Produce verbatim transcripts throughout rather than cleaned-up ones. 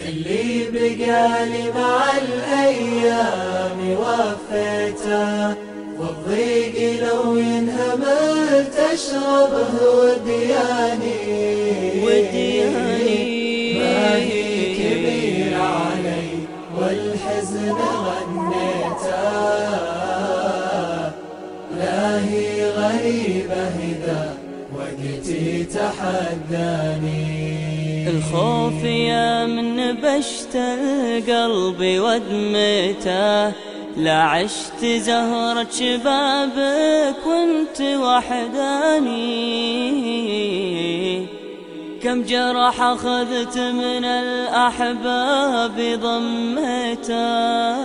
اللي بقالي مع الأيام وفيته، والضيق لو ينهمل تشربه ودياني ودياني ما هي كبيرة علي والحزن غنيته، لا هي غريبة إذا وقتي تحداني. الخوف يا من بشت القلب ودمته، لا عشت زهرة شبابك وانت وحداني. كم جرح أخذت من الأحباب ضميته،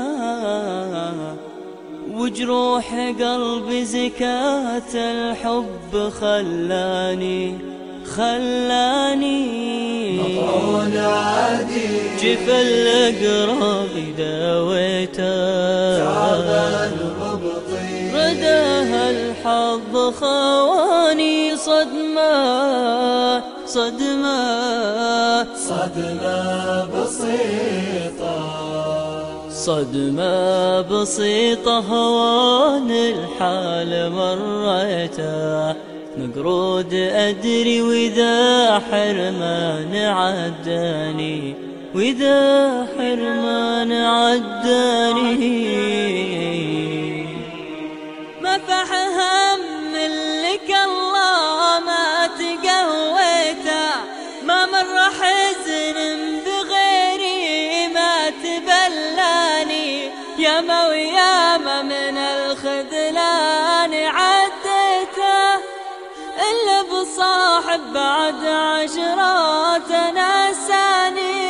وجروح قلبي زكاة الحب خلاني خلاني مطعون عادي جف الأقرب داويته، تعبان ربطي رداها الحظ خواني. صدمة صدمة صدمة بسيطة صدمة بسيطة هوان الحال مريته. مقرود أدري وإذا حرمان عداني، وإذا حرمان عداني. ما فهم لك الله ما تقويته، ما مر حزن بغيري ما تبلاني. ياما وياما من الخذلان عديته، إلا بصاحب بعد عشرات ناساني.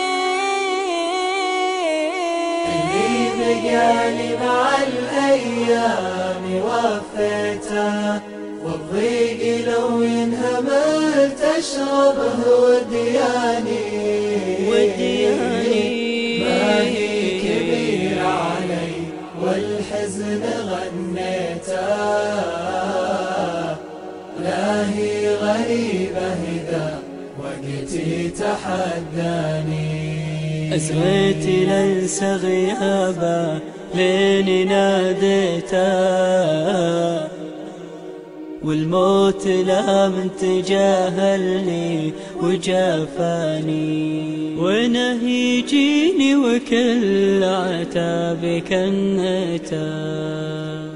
اللي بقالي مع الأيام وفيته، والضيق لو ينهمل تشربه ودياني ودياني ما هي كبيرة علي والحزن غنيته، لا هي غريبة إذا وقتي تحداني. أسريت لنسى غيابه لين ناديته، والموت لا من تجاهلني وجافاني. ونهيجيني وكل عتابي كنيته،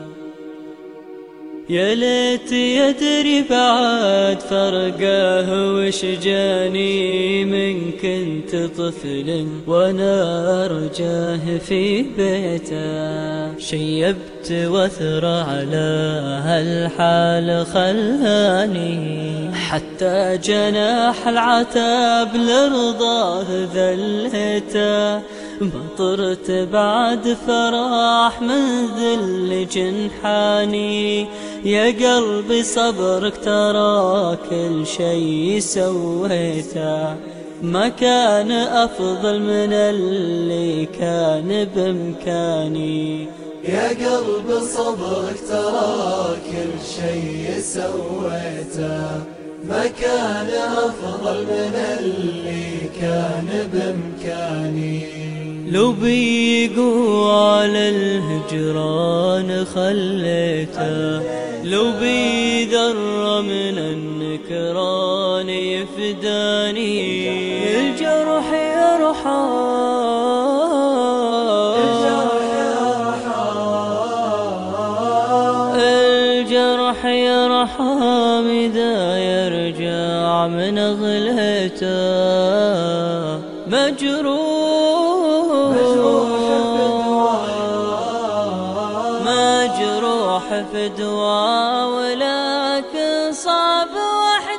يا ليت يدري بعد فرقه وش جاني. من كنت طفل وانا ارجاه في بيته، شيبت وثر على هالحال خلاني. حتى جناح العتاب لرضاه ذليته، مطرت بعد فراح من ذل جنحاني. يا قلبي صبرك ترى كل شي سويته، ما كان أفضل من اللي كان بإمكاني. يا قلب صبرك ترى كل شي سويته، ما كان أفضل من اللي كان بإمكاني. لو بيقوا على الهجران خليته، لو بيذر من النكران يفداني. الجرح يرحم الجرح يرحم إذا يرجع من غليته. مجروح مجروح في دواء ولكن صاب وحيد.